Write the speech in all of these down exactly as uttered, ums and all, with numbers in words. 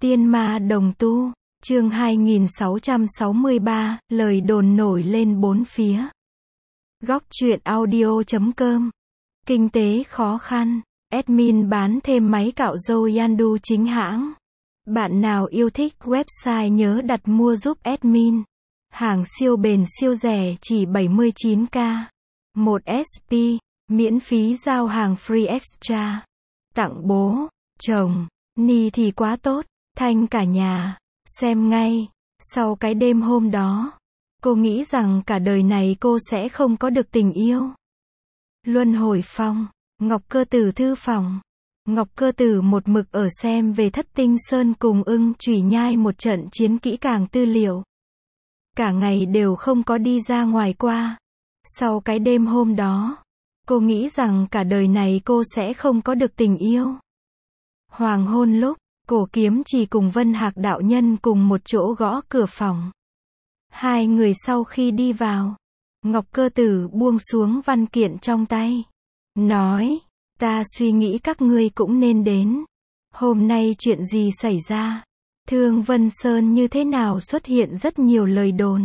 Tiên ma đồng tu, chương hai nghìn sáu trăm sáu mươi ba, lời đồn nổi lên bốn phía. Góc truyện audio chấm com. Kinh tế khó khăn, admin bán thêm máy cạo râu Yandu chính hãng. Bạn nào yêu thích website nhớ đặt mua giúp admin. Hàng siêu bền siêu rẻ chỉ bảy mươi chín k. một ét pê, miễn phí giao hàng free extra. Tặng bố, chồng, ni thì quá tốt, thanh cả nhà. Xem ngay. Sau cái đêm hôm đó, cô nghĩ rằng cả đời này cô sẽ không có được tình yêu. Luân hồi phong, Ngọc Cơ Tử thư phòng. Ngọc Cơ Tử một mực ở xem về Thất Tinh Sơn cùng Ưng Chủy Nhai một trận chiến kỹ càng tư liệu. Cả ngày đều không có đi ra ngoài qua. Sau cái đêm hôm đó, cô nghĩ rằng cả đời này cô sẽ không có được tình yêu. Hoàng hôn lúc, Cổ Kiếm Chỉ cùng Vân Hạc đạo nhân cùng một chỗ gõ cửa phòng. Hai người sau khi đi vào, Ngọc Cơ Tử buông xuống văn kiện trong tay. Nói, ta suy nghĩ các ngươi cũng nên đến. Hôm nay chuyện gì xảy ra? Thương Vân Sơn như thế nào xuất hiện rất nhiều lời đồn.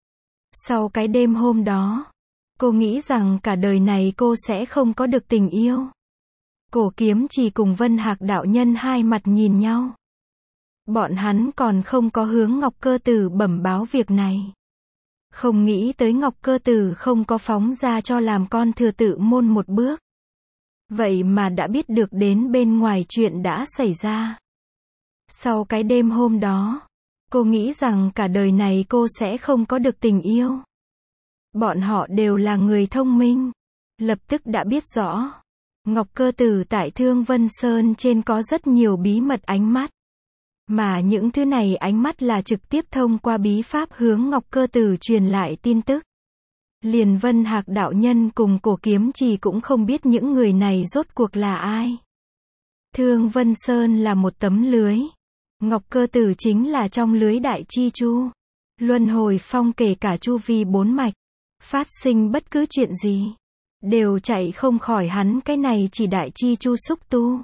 Sau cái đêm hôm đó, cô nghĩ rằng cả đời này cô sẽ không có được tình yêu. Cổ Kiếm Chỉ cùng Vân Hạc đạo nhân hai mặt nhìn nhau. Bọn hắn còn không có hướng Ngọc Cơ Tử bẩm báo việc này. Không nghĩ tới Ngọc Cơ Tử không có phóng ra cho làm con thừa tự môn một bước. Vậy mà đã biết được đến bên ngoài chuyện đã xảy ra. Sau cái đêm hôm đó, cô nghĩ rằng cả đời này cô sẽ không có được tình yêu. Bọn họ đều là người thông minh. Lập tức đã biết rõ. Ngọc Cơ Tử tại Thương Vân Sơn trên có rất nhiều bí mật ánh mắt. Mà những thứ này ánh mắt là trực tiếp thông qua bí pháp hướng Ngọc Cơ Tử truyền lại tin tức. Liền Vân Hạc đạo nhân cùng Cổ Kiếm Chỉ cũng không biết những người này rốt cuộc là ai. Thương Vân Sơn là một tấm lưới. Ngọc Cơ Tử chính là trong lưới đại chi chu. Luân hồi phong kể cả chu vi bốn mạch. Phát sinh bất cứ chuyện gì, đều chạy không khỏi hắn cái này chỉ đại chi chu xúc tu.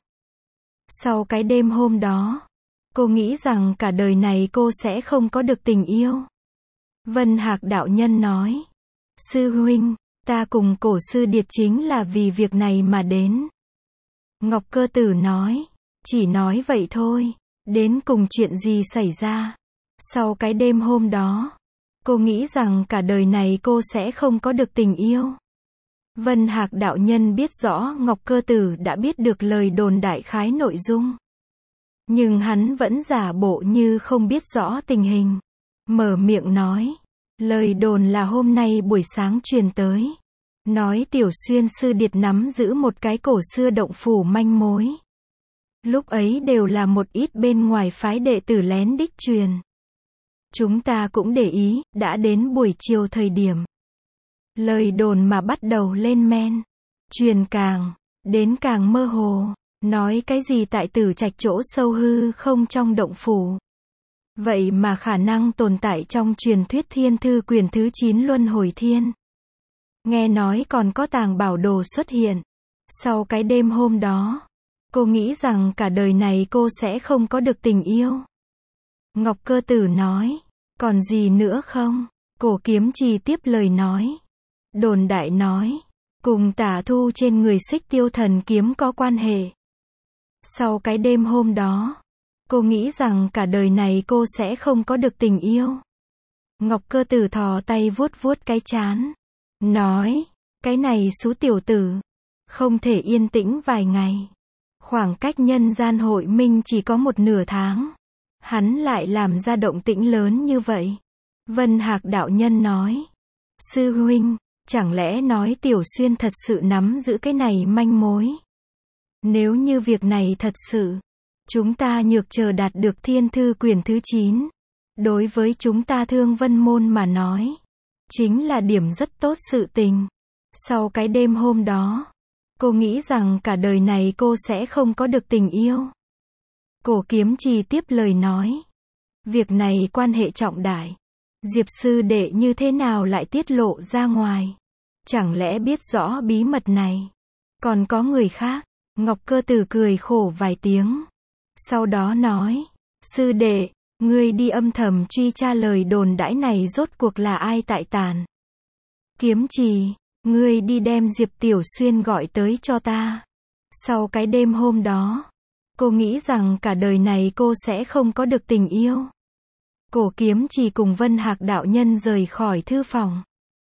Sau cái đêm hôm đó, cô nghĩ rằng cả đời này cô sẽ không có được tình yêu. Vân Hạc đạo nhân nói, sư huynh, ta cùng Cổ sư điệt chính là vì việc này mà đến. Ngọc Cơ Tử nói, chỉ nói vậy thôi, đến cùng chuyện gì xảy ra. Sau cái đêm hôm đó, cô nghĩ rằng cả đời này cô sẽ không có được tình yêu. Vân Hạc đạo nhân biết rõ Ngọc Cơ Tử đã biết được lời đồn đại khái nội dung. Nhưng hắn vẫn giả bộ như không biết rõ tình hình. Mở miệng nói, lời đồn là hôm nay buổi sáng truyền tới. Nói Tiểu Xuyên sư điệt nắm giữ một cái cổ xưa động phủ manh mối. Lúc ấy đều là một ít bên ngoài phái đệ tử lén đích truyền. Chúng ta cũng để ý, đã đến buổi chiều thời điểm. Lời đồn mà bắt đầu lên men. Truyền càng, đến càng mơ hồ. Nói cái gì tại Tử Trạch chỗ sâu hư không trong động phủ. Vậy mà khả năng tồn tại trong truyền thuyết thiên thư quyển thứ chín luân hồi thiên. Nghe nói còn có tàng bảo đồ xuất hiện. Sau cái đêm hôm đó, cô nghĩ rằng cả đời này cô sẽ không có được tình yêu. Ngọc Cơ Tử nói, còn gì nữa không? Cổ Kiếm Chỉ tiếp lời nói. Đồn đại nói, cùng tả thu trên người Xích Tiêu thần kiếm có quan hệ. Sau cái đêm hôm đó, cô nghĩ rằng cả đời này cô sẽ không có được tình yêu. Ngọc Cơ Tử thò tay vuốt vuốt cái trán. Nói, cái này xú tiểu tử, không thể yên tĩnh vài ngày. Khoảng cách nhân gian hội minh chỉ có một nửa tháng. Hắn lại làm ra động tĩnh lớn như vậy. Vân Hạc đạo nhân nói, sư huynh, chẳng lẽ nói Tiểu Xuyên thật sự nắm giữ cái này manh mối? Nếu như việc này thật sự, chúng ta nhược chờ đạt được thiên thư quyển thứ chín. Đối với chúng ta Thương Vân môn mà nói, chính là điểm rất tốt sự tình. Sau cái đêm hôm đó, cô nghĩ rằng cả đời này cô sẽ không có được tình yêu. Cổ Kiếm Chỉ tiếp lời nói, việc này quan hệ trọng đại. Diệp sư đệ như thế nào lại tiết lộ ra ngoài? Chẳng lẽ biết rõ bí mật này? Còn có người khác? Ngọc Cơ Tử cười khổ vài tiếng. Sau đó nói, Sư đệ, ngươi đi âm thầm truy tra lời đồn đãi này rốt cuộc là ai tại tàn. Kiếm Trì, ngươi đi đem Diệp Tiểu Xuyên gọi tới cho ta. Sau cái đêm hôm đó, cô nghĩ rằng cả đời này cô sẽ không có được tình yêu. Cổ Kiếm Trì cùng Vân Hạc đạo nhân rời khỏi thư phòng.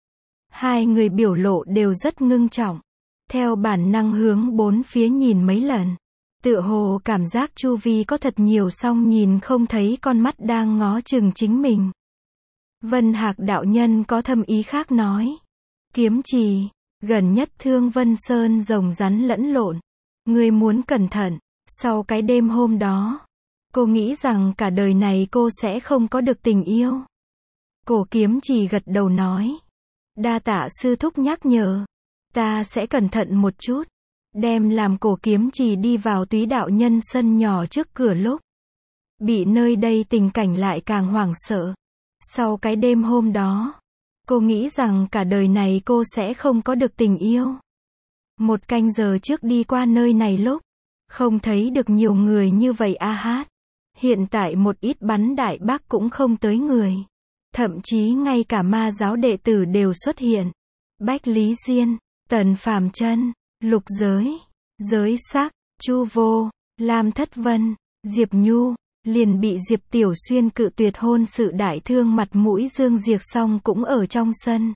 Hai người biểu lộ đều rất ngưng trọng. Theo bản năng hướng bốn phía nhìn mấy lần. Tựa hồ cảm giác chu vi có thật nhiều song nhìn không thấy con mắt đang ngó chừng chính mình. Vân Hạc đạo nhân có thâm ý khác nói. Kiếm Trì, gần nhất Thương Vân Sơn rồng rắn lẫn lộn. Ngươi muốn cẩn thận. Sau cái đêm hôm đó, cô nghĩ rằng cả đời này cô sẽ không có được tình yêu. Cổ Kiếm Trì gật đầu nói. Đa tạ sư thúc nhắc nhở. Ta sẽ cẩn thận một chút. Đem làm Cổ Kiếm Trì đi vào Túy đạo nhân sân nhỏ trước cửa lúc. Bị nơi đây tình cảnh lại càng hoảng sợ. Sau cái đêm hôm đó, cô nghĩ rằng cả đời này cô sẽ không có được tình yêu. Một canh giờ trước đi qua nơi này lúc, không thấy được nhiều người như vậy a hát. Hiện tại một ít bắn đại bác cũng không tới người. Thậm chí ngay cả ma giáo đệ tử đều xuất hiện. Bách Lý Diên, Tần Phàm Chân, Lục Giới, Giới Sắc, Chu Vô, Lam Thất Vân, Diệp Nhu, liền bị Diệp Tiểu Xuyên cự tuyệt hôn sự đại thương mặt mũi Dương Diệc Song cũng ở trong sân.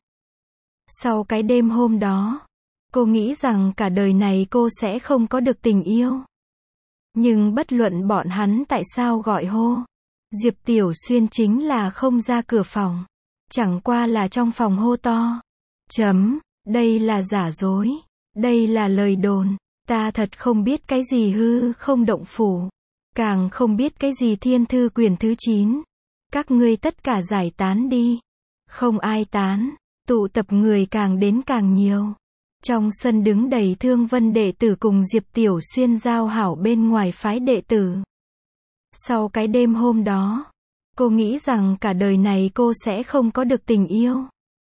Sau cái đêm hôm đó, cô nghĩ rằng cả đời này cô sẽ không có được tình yêu. Nhưng bất luận bọn hắn tại sao gọi hô, Diệp Tiểu Xuyên chính là không ra cửa phòng. Chẳng qua là trong phòng hô to. Chấm, đây là giả dối. Đây là lời đồn. Ta thật không biết cái gì hư không động phủ. Càng không biết cái gì thiên thư quyển thứ chín. Các ngươi tất cả giải tán đi. Không ai tán. Tụ tập người càng đến càng nhiều. Trong sân đứng đầy Thương Vân đệ tử cùng Diệp Tiểu Xuyên giao hảo bên ngoài phái đệ tử. Sau cái đêm hôm đó, cô nghĩ rằng cả đời này cô sẽ không có được tình yêu.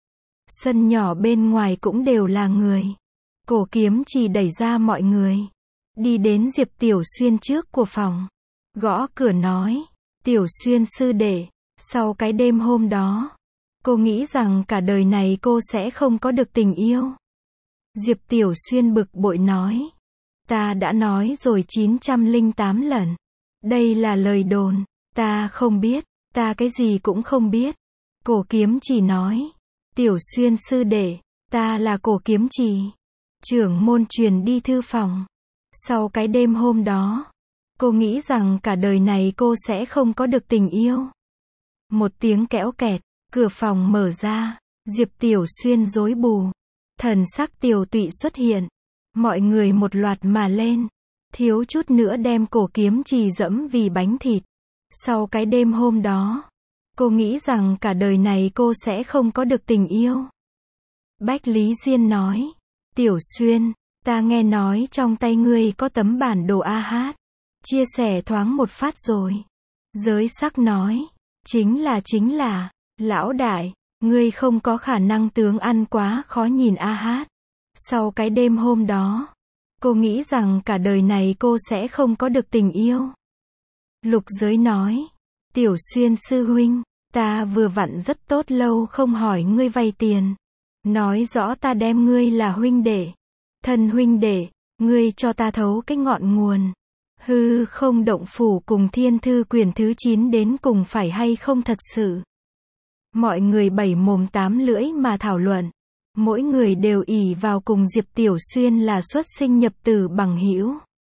Sân nhỏ bên ngoài cũng đều là người. Cổ Kiếm Trì đẩy ra mọi người. Đi đến Diệp Tiểu Xuyên trước của phòng. Gõ cửa nói. Tiểu Xuyên sư đệ, sau cái đêm hôm đó, cô nghĩ rằng cả đời này cô sẽ không có được tình yêu. Diệp Tiểu Xuyên bực bội nói. Ta đã nói rồi chín trăm lẻ tám lần. Đây là lời đồn. Ta không biết. Ta cái gì cũng không biết. Cổ Kiếm Trì nói. Tiểu Xuyên sư đệ, ta là Cổ Kiếm Trì. Trưởng môn truyền đi thư phòng. Sau cái đêm hôm đó, cô nghĩ rằng cả đời này cô sẽ không có được tình yêu. Một tiếng kẽo kẹt, cửa phòng mở ra. Diệp Tiểu Xuyên rối bù. Thần sắc tiều tụy xuất hiện. Mọi người một loạt mà lên. Thiếu chút nữa đem Cổ Kiếm Trì dẫm vì bánh thịt. Sau cái đêm hôm đó, cô nghĩ rằng cả đời này cô sẽ không có được tình yêu. Bách Lý Diên nói. Tiểu Xuyên, ta nghe nói trong tay ngươi có tấm bản đồ a hát. Chia sẻ thoáng một phát rồi. Giới Sắc nói. Chính là chính là. Lão đại, ngươi không có khả năng tướng ăn quá khó nhìn a hát. Sau cái đêm hôm đó, cô nghĩ rằng cả đời này cô sẽ không có được tình yêu. Lục Giới nói. Tiểu Xuyên sư huynh, ta vừa vặn rất tốt lâu không hỏi ngươi vay tiền. Nói rõ ta đem ngươi là huynh đệ. Thân huynh đệ, ngươi cho ta thấu cái ngọn nguồn. Hư không động phủ cùng thiên thư quyển thứ chín đến cùng phải hay không thật sự. Mọi người bảy mồm tám lưỡi mà thảo luận. Mỗi người đều ỷ vào cùng Diệp Tiểu Xuyên là xuất sinh nhập tử bằng hữu.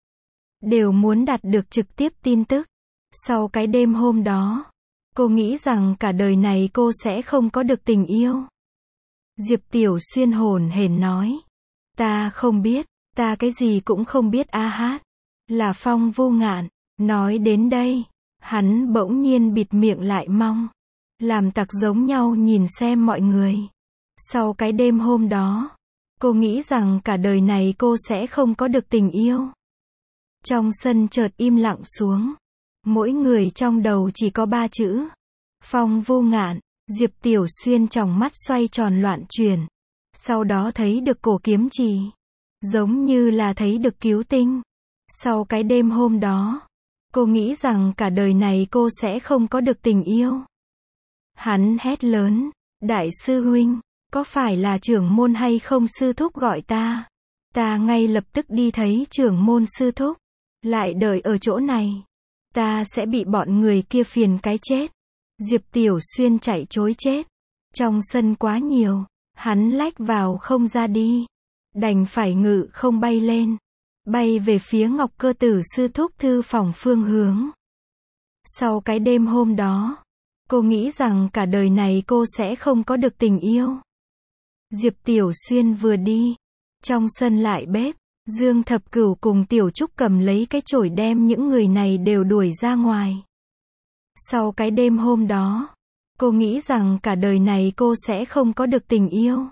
Đều muốn đạt được trực tiếp tin tức. Sau cái đêm hôm đó, cô nghĩ rằng cả đời này cô sẽ không có được tình yêu. Diệp Tiểu Xuyên hồn hển nói. Ta không biết, ta cái gì cũng không biết a hát. Là Phong Vô Ngạn. Nói đến đây, hắn bỗng nhiên bịt miệng lại mong. Làm tặc giống nhau nhìn xem mọi người. Sau cái đêm hôm đó, cô nghĩ rằng cả đời này cô sẽ không có được tình yêu. Trong sân chợt im lặng xuống. Mỗi người trong đầu chỉ có ba chữ. Phong Vô Ngạn. Diệp Tiểu Xuyên tròng mắt xoay tròn loạn chuyển. Sau đó thấy được Cổ Kiếm Trì. Giống như là thấy được cứu tinh. Sau cái đêm hôm đó, Cô nghĩ rằng cả đời này cô sẽ không có được tình yêu. Hắn hét lớn, đại sư huynh, có phải là trưởng môn hay không sư thúc gọi ta? Ta ngay lập tức đi thấy trưởng môn sư thúc. Lại đợi ở chỗ này. Ta sẽ bị bọn người kia phiền cái chết. Diệp Tiểu Xuyên chạy trối chết. Trong sân quá nhiều. Hắn lách vào không ra đi. Đành phải ngự không bay lên. Bay về phía Ngọc Cơ Tử sư thúc thư phòng phương hướng. Sau cái đêm hôm đó, cô nghĩ rằng cả đời này cô sẽ không có được tình yêu. Diệp Tiểu Xuyên vừa đi, trong sân lại bếp, Dương Thập Cửu cùng Tiểu Trúc cầm lấy cái chổi đem những người này đều đuổi ra ngoài. Sau cái đêm hôm đó, cô nghĩ rằng cả đời này cô sẽ không có được tình yêu.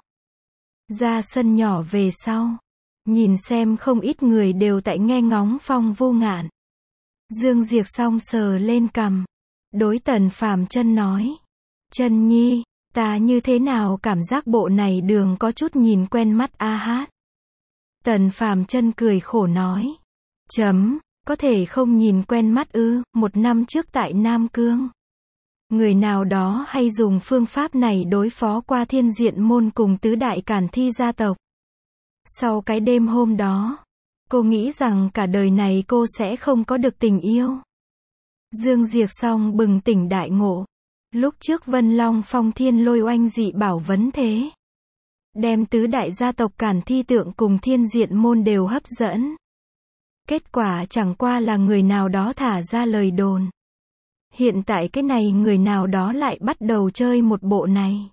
Ra sân nhỏ về sau, nhìn xem không ít người đều tại nghe ngóng Phong Vô Ngạn. Dương Diệc Song sờ lên cằm, đối Tần Phàm Chân nói, Chân Nhi, ta như thế nào cảm giác bộ này đường có chút nhìn quen mắt a hát. Tần Phàm Chân cười khổ nói, chấm, có thể không nhìn quen mắt ư? Một năm trước tại Nam Cương, người nào đó hay dùng phương pháp này đối phó qua Thiên Diện môn cùng tứ đại Cản Thi gia tộc. Sau cái đêm hôm đó, cô nghĩ rằng cả đời này cô sẽ không có được tình yêu. Dương Diệc Song bừng tỉnh đại ngộ. Lúc trước Vân Long Phong Thiên Lôi oanh dị bảo vấn thế, đem tứ đại gia tộc Cản Thi tượng cùng Thiên Diện môn đều hấp dẫn. Kết quả chẳng qua là người nào đó thả ra lời đồn. Hiện tại cái này người nào đó lại bắt đầu chơi một bộ này.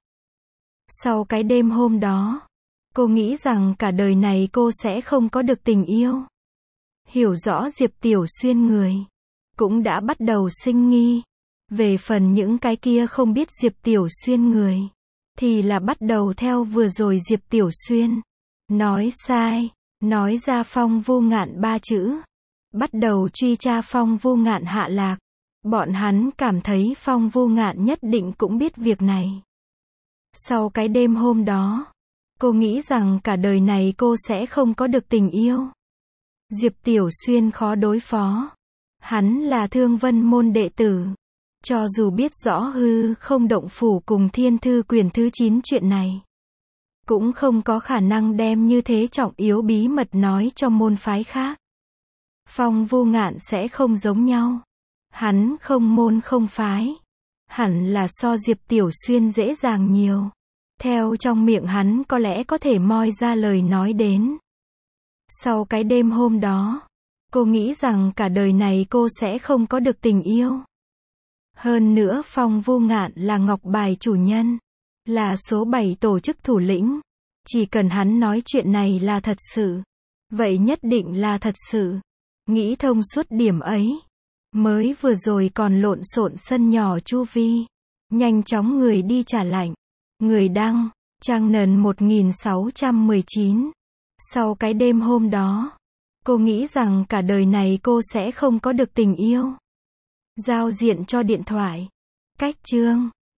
Sau cái đêm hôm đó, cô nghĩ rằng cả đời này cô sẽ không có được tình yêu. Hiểu rõ Diệp Tiểu Xuyên người, cũng đã bắt đầu sinh nghi. Về phần những cái kia không biết Diệp Tiểu Xuyên người, thì là bắt đầu theo vừa rồi Diệp Tiểu Xuyên. Nói sai, nói ra Phong Vô Ngạn ba chữ. Bắt đầu truy tra Phong Vô Ngạn hạ lạc. Bọn hắn cảm thấy Phong Vô Ngạn nhất định cũng biết việc này. Sau cái đêm hôm đó, cô nghĩ rằng cả đời này cô sẽ không có được tình yêu. Diệp Tiểu Xuyên khó đối phó. Hắn là Thương Vân môn đệ tử. Cho dù biết rõ hư không động phủ cùng Thiên Thư quyển thứ chín chuyện này, cũng không có khả năng đem như thế trọng yếu bí mật nói cho môn phái khác. Phong Vô Ngạn sẽ không giống nhau. Hắn không môn không phái. Hẳn là so Diệp Tiểu Xuyên dễ dàng nhiều. Theo trong miệng hắn có lẽ có thể moi ra lời nói đến. Sau cái đêm hôm đó, cô nghĩ rằng cả đời này cô sẽ không có được tình yêu. Hơn nữa Phong Vô Ngạn là ngọc bài chủ nhân, là số bảy tổ chức thủ lĩnh. Chỉ cần hắn nói chuyện này là thật sự, vậy nhất định là thật sự. Nghĩ thông suốt điểm ấy, mới vừa rồi còn lộn xộn sân nhỏ chu vi, nhanh chóng người đi trả lạnh. Người đăng, trang nền một nghìn sáu trăm mười chín. Sau cái đêm hôm đó, cô nghĩ rằng cả đời này cô sẽ không có được tình yêu. Giao diện cho điện thoại. Cách chương